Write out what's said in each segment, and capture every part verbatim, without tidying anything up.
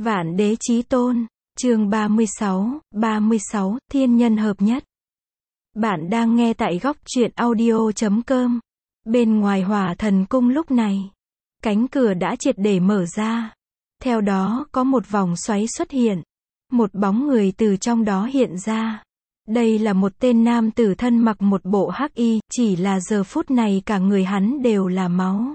Vạn đế chí tôn, chương ba mươi sáu, ba mươi sáu, thiên nhân hợp nhất. Bạn đang nghe tại góc truyện audio chấm com. Bên ngoài Hỏa Thần Cung lúc này, cánh cửa đã triệt để mở ra. Theo đó có một vòng xoáy xuất hiện. Một bóng người từ trong đó hiện ra. Đây là một tên nam tử thân mặc một bộ hắc y, chỉ là giờ phút này cả người hắn đều là máu.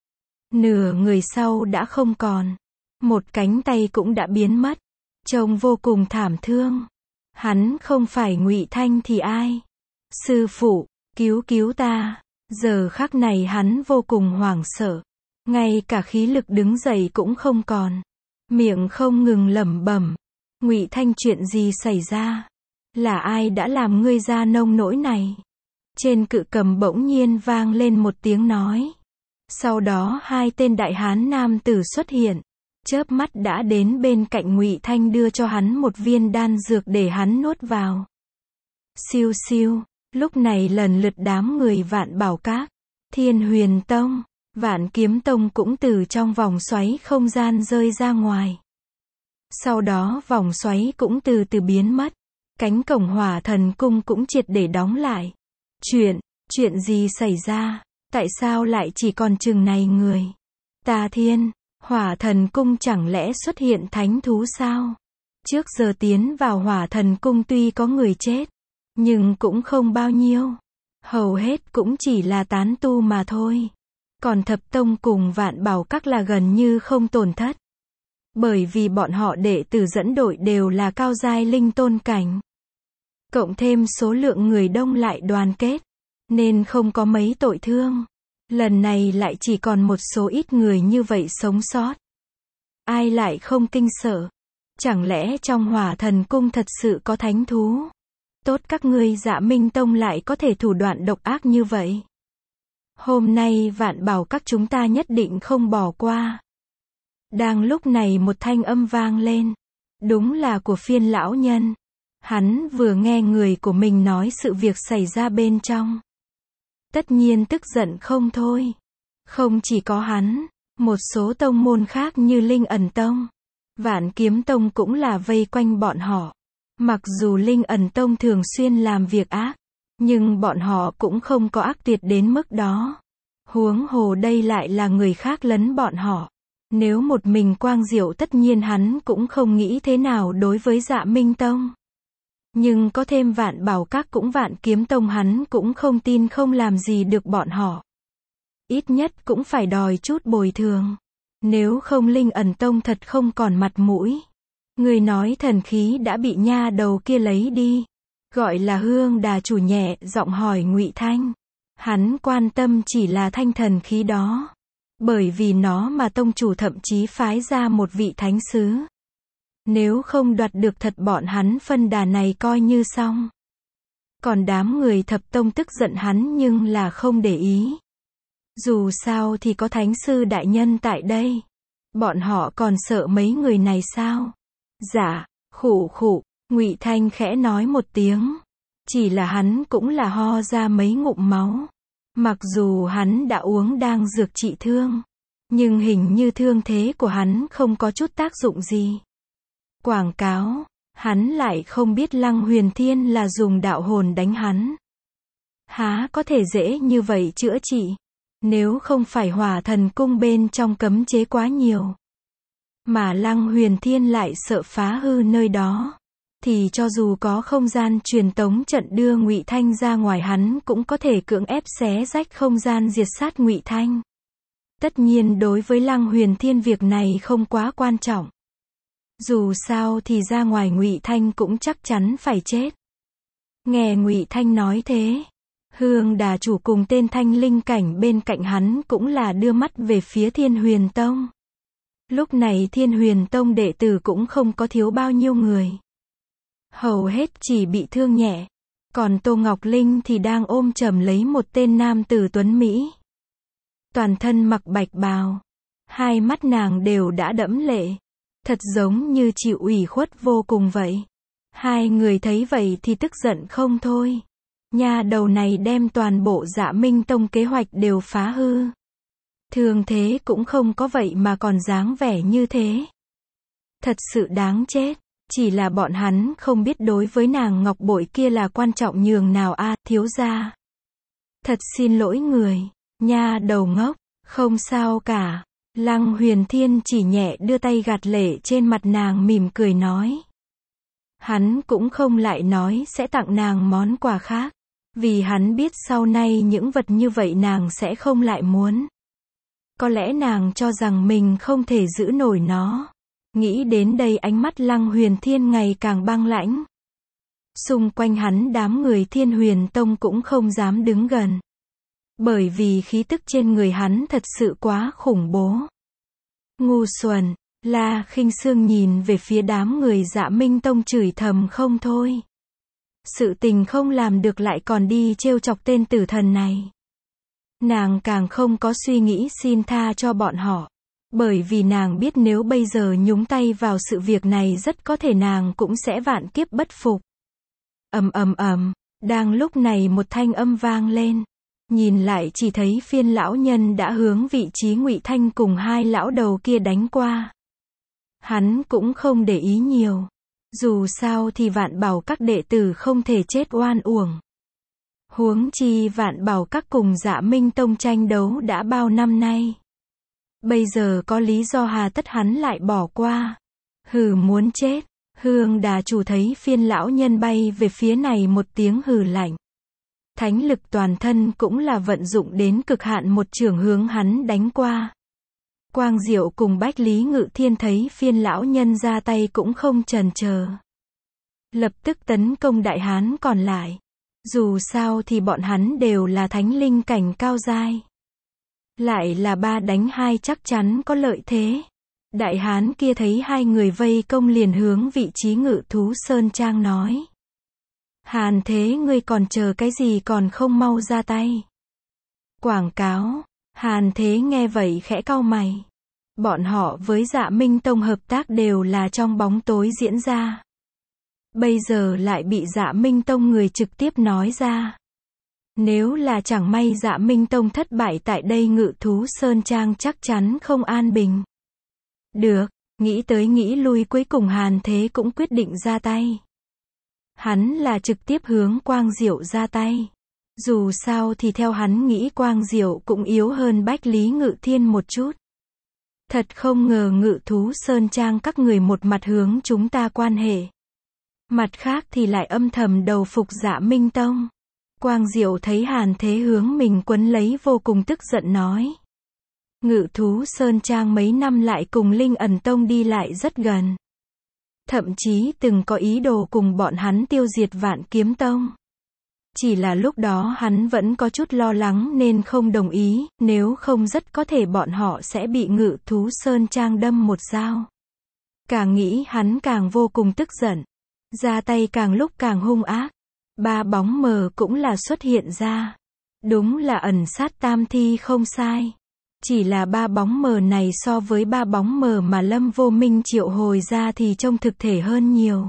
Nửa người sau đã không còn. Một cánh tay cũng đã biến mất. Trông vô cùng thảm thương. Hắn không phải Ngụy Thanh thì ai? Sư phụ, cứu cứu ta. Giờ khắc này hắn vô cùng hoảng sợ. Ngay cả khí lực đứng dậy cũng không còn. Miệng không ngừng lẩm bẩm. Ngụy Thanh, chuyện gì xảy ra? Là ai đã làm ngươi ra nông nỗi này? Trên cự cầm bỗng nhiên vang lên một tiếng nói. Sau đó hai tên đại hán nam tử xuất hiện. Chớp mắt đã đến bên cạnh Ngụy Thanh, đưa cho hắn một viên đan dược để hắn nuốt vào. Siêu siêu, lúc này lần lượt đám người Vạn Bảo Các, Thiên Huyền Tông, Vạn Kiếm Tông cũng từ trong vòng xoáy không gian rơi ra ngoài. Sau đó vòng xoáy cũng từ từ biến mất. Cánh cổng Hỏa Thần Cung cũng triệt để đóng lại. Chuyện, chuyện gì xảy ra? Tại sao lại chỉ còn chừng này người? Ta thiên, Hỏa Thần Cung chẳng lẽ xuất hiện thánh thú sao? Trước giờ tiến vào Hỏa Thần Cung tuy có người chết, nhưng cũng không bao nhiêu. Hầu hết cũng chỉ là tán tu mà thôi. Còn Thập Tông cùng Vạn Bảo Các là gần như không tổn thất. Bởi vì bọn họ đệ tử dẫn đội đều là cao giai linh tôn cảnh. Cộng thêm số lượng người đông lại đoàn kết, nên không có mấy tội thương. Lần này lại chỉ còn một số ít người như vậy sống sót. Ai lại không kinh sợ? Chẳng lẽ trong Hỏa Thần Cung thật sự có thánh thú? Tốt các ngươi Dạ Minh Tông lại có thể thủ đoạn độc ác như vậy. Hôm nay Vạn Bảo Các chúng ta nhất định không bỏ qua. Đang lúc này một thanh âm vang lên. Đúng là của Phiên lão nhân. Hắn vừa nghe người của mình nói sự việc xảy ra bên trong. Tất nhiên tức giận không thôi. Không chỉ có hắn, một số tông môn khác như Linh Ẩn Tông, Vạn Kiếm Tông cũng là vây quanh bọn họ. Mặc dù Linh Ẩn Tông thường xuyên làm việc ác, nhưng bọn họ cũng không có ác tuyệt đến mức đó. Huống hồ đây lại là người khác lấn bọn họ. Nếu một mình Quang Diệu tất nhiên hắn cũng không nghĩ thế nào đối với Dạ Minh Tông. Nhưng có thêm Vạn Bảo Các cũng Vạn Kiếm Tông hắn cũng không tin không làm gì được bọn họ. Ít nhất cũng phải đòi chút bồi thường. Nếu không Linh Ẩn Tông thật không còn mặt mũi. Người nói thần khí đã bị nha đầu kia lấy đi. Gọi là Hương Đà chủ nhẹ giọng hỏi Ngụy Thanh. Hắn quan tâm chỉ là thanh thần khí đó. Bởi vì nó mà tông chủ thậm chí phái ra một vị thánh sứ. Nếu không đoạt được thật bọn hắn phân đà này coi như xong. Còn đám người Thập Tông tức giận hắn nhưng là không để ý. Dù sao thì có thánh sư đại nhân tại đây. Bọn họ còn sợ mấy người này sao? Dạ, khụ khụ, Ngụy Thanh khẽ nói một tiếng. Chỉ là hắn cũng là ho ra mấy ngụm máu. Mặc dù hắn đã uống đang dược trị thương, nhưng hình như thương thế của hắn không có chút tác dụng gì. Quảng cáo, hắn lại không biết Lăng Huyền Thiên là dùng đạo hồn đánh hắn. Há có thể dễ như vậy chữa trị, nếu không phải Hỏa Thần Cung bên trong cấm chế quá nhiều. Mà Lăng Huyền Thiên lại sợ phá hư nơi đó. Thì cho dù có không gian truyền tống trận đưa Ngụy Thanh ra ngoài hắn cũng có thể cưỡng ép xé rách không gian diệt sát Ngụy Thanh. Tất nhiên đối với Lăng Huyền Thiên việc này không quá quan trọng. Dù sao thì ra ngoài Ngụy Thanh cũng chắc chắn phải chết. Nghe Ngụy Thanh nói thế, Hương Đà chủ cùng tên thanh linh cảnh bên cạnh hắn cũng là đưa mắt về phía Thiên Huyền Tông. Lúc này Thiên Huyền Tông đệ tử cũng không có thiếu bao nhiêu người. Hầu hết chỉ bị thương nhẹ. Còn Tô Ngọc Linh thì đang ôm chầm lấy một tên nam tử tuấn Mỹ. Toàn thân mặc bạch bào. Hai mắt nàng đều đã đẫm lệ. Thật giống như chịu ủy khuất vô cùng vậy. Hai người thấy vậy thì tức giận không thôi. Nha đầu này đem toàn bộ Dạ Minh Tông kế hoạch đều phá hư. Thường thế cũng không có vậy mà còn dáng vẻ như thế. Thật sự đáng chết. Chỉ là bọn hắn không biết đối với nàng ngọc bội kia là quan trọng nhường nào a, thiếu gia. Thật xin lỗi người, nha đầu ngốc, không sao cả. Lăng Huyền Thiên chỉ nhẹ đưa tay gạt lệ trên mặt nàng mỉm cười nói. Hắn cũng không lại nói sẽ tặng nàng món quà khác, vì hắn biết sau này những vật như vậy nàng sẽ không lại muốn. Có lẽ nàng cho rằng mình không thể giữ nổi nó. Nghĩ đến đây ánh mắt Lăng Huyền Thiên ngày càng băng lãnh. Xung quanh hắn đám người Thiên Huyền Tông cũng không dám đứng gần. Bởi vì khí tức trên người hắn thật sự quá khủng bố. Ngu xuẩn, La Khinh Sương nhìn về phía đám người Dạ Minh Tông chửi thầm không thôi. Sự tình không làm được lại còn đi trêu chọc tên tử thần này. Nàng càng không có suy nghĩ xin tha cho bọn họ. Bởi vì nàng biết nếu bây giờ nhúng tay vào sự việc này rất có thể nàng cũng sẽ vạn kiếp bất phục. Ầm ầm ầm, đang lúc này một thanh âm vang lên. Nhìn lại chỉ thấy Phiên lão nhân đã hướng vị trí Ngụy Thanh cùng hai lão đầu kia đánh qua. Hắn cũng không để ý nhiều. Dù sao thì Vạn Bảo các đệ tử không thể chết oan uổng. Huống chi Vạn Bảo các cùng Dạ Minh Tông tranh đấu đã bao năm nay. Bây giờ có lý do hà tất hắn lại bỏ qua. Hừ, muốn chết. Hương Đà chủ thấy Phiên lão nhân bay về phía này một tiếng hừ lạnh. Thánh lực toàn thân cũng là vận dụng đến cực hạn, một chưởng hướng hắn đánh qua. Quang Diệu cùng Bách Lý Ngự Thiên thấy Phiên lão nhân ra tay cũng không chần chờ. Lập tức tấn công đại hán còn lại. Dù sao thì bọn hắn đều là thánh linh cảnh cao giai. Lại là ba đánh hai chắc chắn có lợi thế. Đại hán kia thấy hai người vây công liền hướng vị trí Ngự Thú Sơn Trang nói. Hàn Thế, ngươi còn chờ cái gì, còn không mau ra tay. Quảng cáo. Hàn Thế nghe vậy khẽ cau mày. Bọn họ với Dạ Minh Tông hợp tác đều là trong bóng tối diễn ra. Bây giờ lại bị Dạ Minh Tông người trực tiếp nói ra. Nếu là chẳng may Dạ Minh Tông thất bại tại đây, Ngự Thú Sơn Trang chắc chắn không an bình. Được, nghĩ tới nghĩ lui cuối cùng Hàn Thế cũng quyết định ra tay. Hắn là trực tiếp hướng Quang Diệu ra tay. Dù sao thì theo hắn nghĩ Quang Diệu cũng yếu hơn Bách Lý Ngự Thiên một chút. Thật không ngờ Ngự Thú Sơn Trang các người một mặt hướng chúng ta quan hệ. Mặt khác thì lại âm thầm đầu phục Dạ Minh Tông. Quang Diệu thấy Hàn Thế hướng mình quấn lấy vô cùng tức giận nói. Ngự Thú Sơn Trang mấy năm lại cùng Linh Ẩn Tông đi lại rất gần. Thậm chí từng có ý đồ cùng bọn hắn tiêu diệt Vạn Kiếm Tông. Chỉ là lúc đó hắn vẫn có chút lo lắng nên không đồng ý, nếu không rất có thể bọn họ sẽ bị Ngự Thú Sơn Trang đâm một dao. Càng nghĩ hắn càng vô cùng tức giận. Ra tay càng lúc càng hung ác. Ba bóng mờ cũng là xuất hiện ra. Đúng là ẩn sát tam thi không sai. Chỉ là ba bóng mờ này so với ba bóng mờ mà Lâm Vô Minh triệu hồi ra thì trông thực thể hơn nhiều.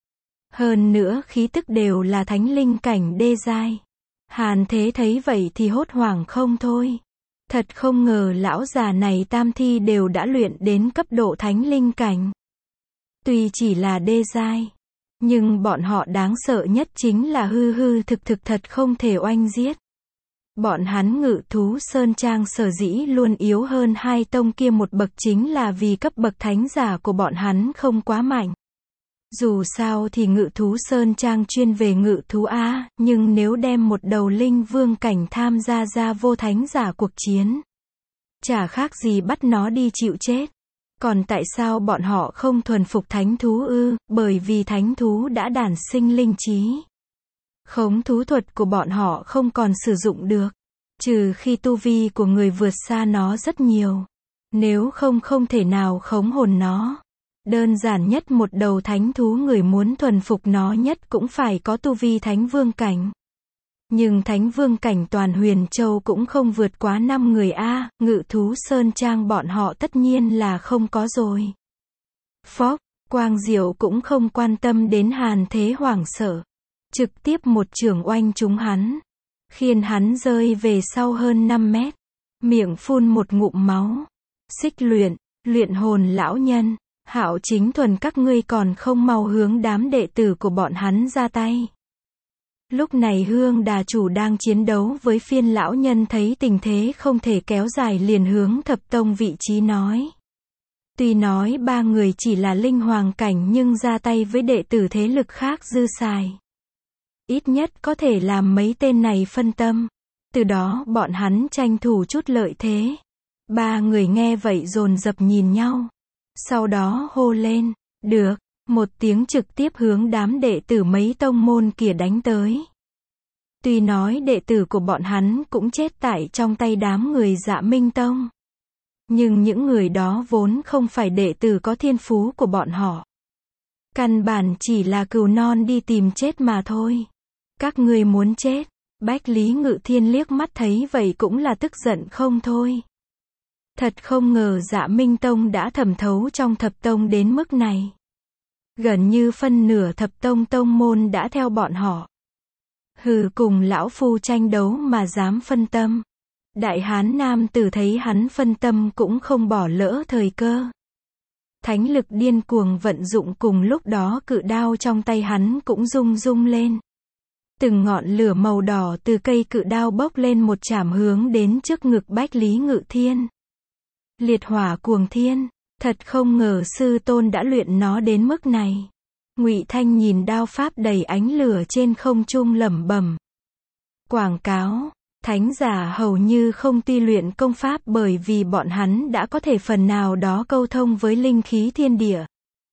Hơn nữa khí tức đều là thánh linh cảnh đê giai. Hàn Thế thấy vậy thì hốt hoảng không thôi. Thật không ngờ lão già này tam thi đều đã luyện đến cấp độ thánh linh cảnh. Tuy chỉ là đê giai, nhưng bọn họ đáng sợ nhất chính là hư hư thực thực thật không thể oanh giết. Bọn hắn Ngự Thú Sơn Trang sở dĩ luôn yếu hơn hai tông kia một bậc chính là vì cấp bậc thánh giả của bọn hắn không quá mạnh. Dù sao thì Ngự Thú Sơn Trang chuyên về ngự thú A, nhưng nếu đem một đầu linh vương cảnh tham gia ra vô thánh giả cuộc chiến, chả khác gì bắt nó đi chịu chết. Còn tại sao bọn họ không thuần phục thánh thú ư? Bởi vì thánh thú đã đản sinh linh trí. Khống thú thuật của bọn họ không còn sử dụng được. Trừ khi tu vi của người vượt xa nó rất nhiều. Nếu không không thể nào khống hồn nó. Đơn giản nhất một đầu thánh thú người muốn thuần phục nó nhất cũng phải có tu vi thánh vương cảnh. Nhưng thánh vương cảnh toàn Huyền Châu cũng không vượt quá năm người a, Ngự Thú Sơn Trang bọn họ tất nhiên là không có rồi. Phốc, Quang Diệu cũng không quan tâm đến Hàn Thế hoảng sợ. Trực tiếp một chưởng oanh trúng hắn. Khiến hắn rơi về sau hơn năm mét. Miệng phun một ngụm máu. Xích luyện, luyện hồn lão nhân. Hạo Chính Thuần các ngươi còn không mau hướng đám đệ tử của bọn hắn ra tay. Lúc này Hương Đà Chủ đang chiến đấu với Phiên lão nhân thấy tình thế không thể kéo dài liền hướng Thập Tông vị trí nói. Tuy nói ba người chỉ là linh hoàng cảnh nhưng ra tay với đệ tử thế lực khác dư xài. Ít nhất có thể làm mấy tên này phân tâm. Từ đó bọn hắn tranh thủ chút lợi thế. Ba người nghe vậy dồn dập nhìn nhau. Sau đó hô lên, được, một tiếng trực tiếp hướng đám đệ tử mấy tông môn kia đánh tới. Tuy nói đệ tử của bọn hắn cũng chết tại trong tay đám người Dạ Minh Tông. Nhưng những người đó vốn không phải đệ tử có thiên phú của bọn họ. Căn bản chỉ là cừu non đi tìm chết mà thôi. Các ngươi muốn chết. Bách Lý Ngự Thiên liếc mắt thấy vậy cũng là tức giận không thôi. Thật không ngờ Dạ Minh Tông đã thẩm thấu trong thập tông đến mức này. Gần như phân nửa thập tông tông môn đã theo bọn họ. Hừ, cùng lão phu tranh đấu mà dám phân tâm. Đại hán nam tử thấy hắn phân tâm cũng không bỏ lỡ thời cơ. Thánh lực điên cuồng vận dụng, cùng lúc đó cự đao trong tay hắn cũng rung rung lên. Từng ngọn lửa màu đỏ từ cây cự đao bốc lên một chảm hướng đến trước ngực Bách Lý Ngự Thiên. Liệt hỏa cuồng thiên, thật không ngờ sư tôn đã luyện nó đến mức này. Ngụy Thanh nhìn đao pháp đầy ánh lửa trên không trung lẩm bẩm. Quảng cáo, thánh giả hầu như không tu luyện công pháp bởi vì bọn hắn đã có thể phần nào đó câu thông với linh khí thiên địa.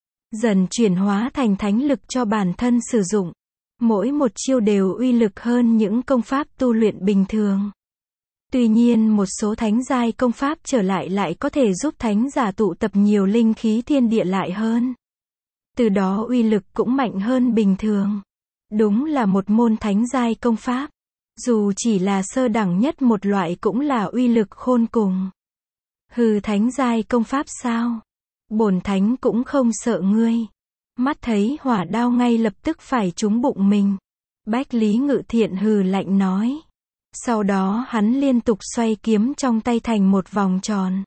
Dần chuyển hóa thành thánh lực cho bản thân sử dụng. Mỗi một chiêu đều uy lực hơn những công pháp tu luyện bình thường. Tuy nhiên một số thánh giai công pháp trở lại lại có thể giúp thánh giả tụ tập nhiều linh khí thiên địa lại hơn. Từ đó uy lực cũng mạnh hơn bình thường. Đúng là một môn thánh giai công pháp. Dù chỉ là sơ đẳng nhất một loại cũng là uy lực khôn cùng. Hừ, thánh giai công pháp sao? Bổn thánh cũng không sợ ngươi. Mắt thấy hỏa đao ngay lập tức phải trúng bụng mình. Bách Lý Ngự Thiện hừ lạnh nói. Sau đó hắn liên tục xoay kiếm trong tay thành một vòng tròn.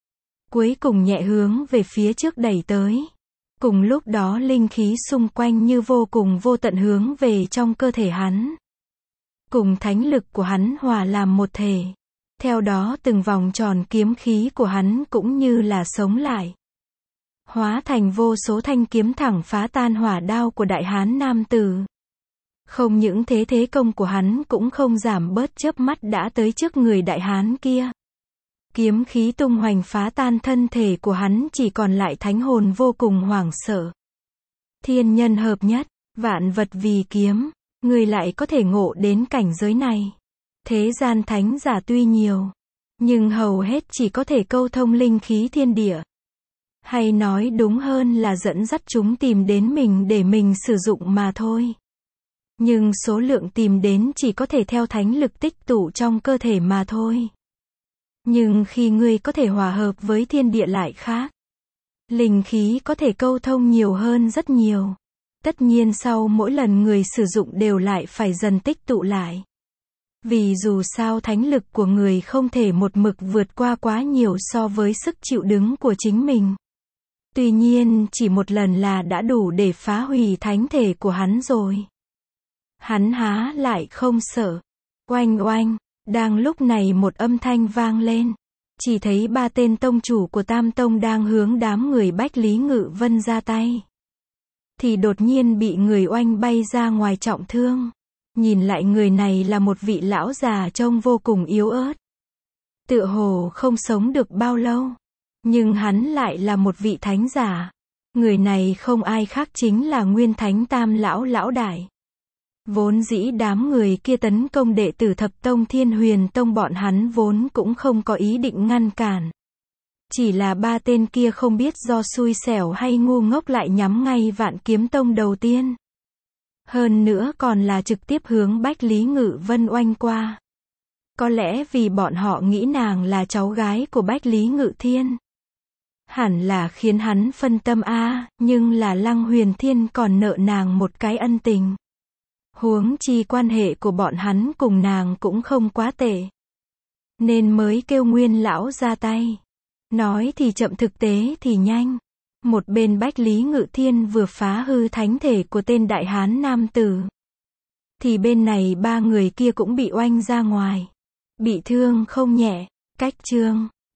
Cuối cùng nhẹ hướng về phía trước đẩy tới. Cùng lúc đó linh khí xung quanh như vô cùng vô tận hướng về trong cơ thể hắn. Cùng thánh lực của hắn hòa làm một thể. Theo đó từng vòng tròn kiếm khí của hắn cũng như là sống lại. Hóa thành vô số thanh kiếm thẳng phá tan hỏa đao của đại hán nam tử. Không những thế, thế công của hắn cũng không giảm bớt, chớp mắt đã tới trước người đại hán kia. Kiếm khí tung hoành phá tan thân thể của hắn, chỉ còn lại thánh hồn vô cùng hoảng sợ. Thiên nhân hợp nhất, vạn vật vì kiếm, người lại có thể ngộ đến cảnh giới này. Thế gian thánh giả tuy nhiều, nhưng hầu hết chỉ có thể câu thông linh khí thiên địa. Hay nói đúng hơn là dẫn dắt chúng tìm đến mình để mình sử dụng mà thôi. Nhưng số lượng tìm đến chỉ có thể theo thánh lực tích tụ trong cơ thể mà thôi. Nhưng khi ngươi có thể hòa hợp với thiên địa lại khác. Linh khí có thể câu thông nhiều hơn rất nhiều. Tất nhiên sau mỗi lần người sử dụng đều lại phải dần tích tụ lại. Vì dù sao thánh lực của người không thể một mực vượt qua quá nhiều so với sức chịu đựng của chính mình. Tuy nhiên chỉ một lần là đã đủ để phá hủy thánh thể của hắn rồi. Hắn há lại không sợ. Oanh oanh, đang lúc này một âm thanh vang lên. Chỉ thấy ba tên tông chủ của Tam Tông đang hướng đám người Bách Lý Ngự Vân ra tay. Thì đột nhiên bị người oanh bay ra ngoài trọng thương. Nhìn lại người này là một vị lão già trông vô cùng yếu ớt. Tựa hồ không sống được bao lâu. Nhưng hắn lại là một vị thánh giả. Người này không ai khác chính là Nguyên Thánh Tam Lão Lão Đại. Vốn dĩ đám người kia tấn công đệ tử Thập Tông Thiên Huyền Tông, bọn hắn vốn cũng không có ý định ngăn cản. Chỉ là ba tên kia không biết do xui xẻo hay ngu ngốc lại nhắm ngay Vạn Kiếm Tông đầu tiên. Hơn nữa còn là trực tiếp hướng Bách Lý Ngự Vân oanh qua. Có lẽ vì bọn họ nghĩ nàng là cháu gái của Bách Lý Ngự Thiên. Hẳn là khiến hắn phân tâm a, à, nhưng là Lăng Huyền Thiên còn nợ nàng một cái ân tình. Huống chi quan hệ của bọn hắn cùng nàng cũng không quá tệ. Nên mới kêu Nguyên lão ra tay. Nói thì chậm, thực tế thì nhanh. Một bên Bách Lý Ngự Thiên vừa phá hư thánh thể của tên đại hán nam tử. Thì bên này ba người kia cũng bị oanh ra ngoài. Bị thương không nhẹ. Cách chương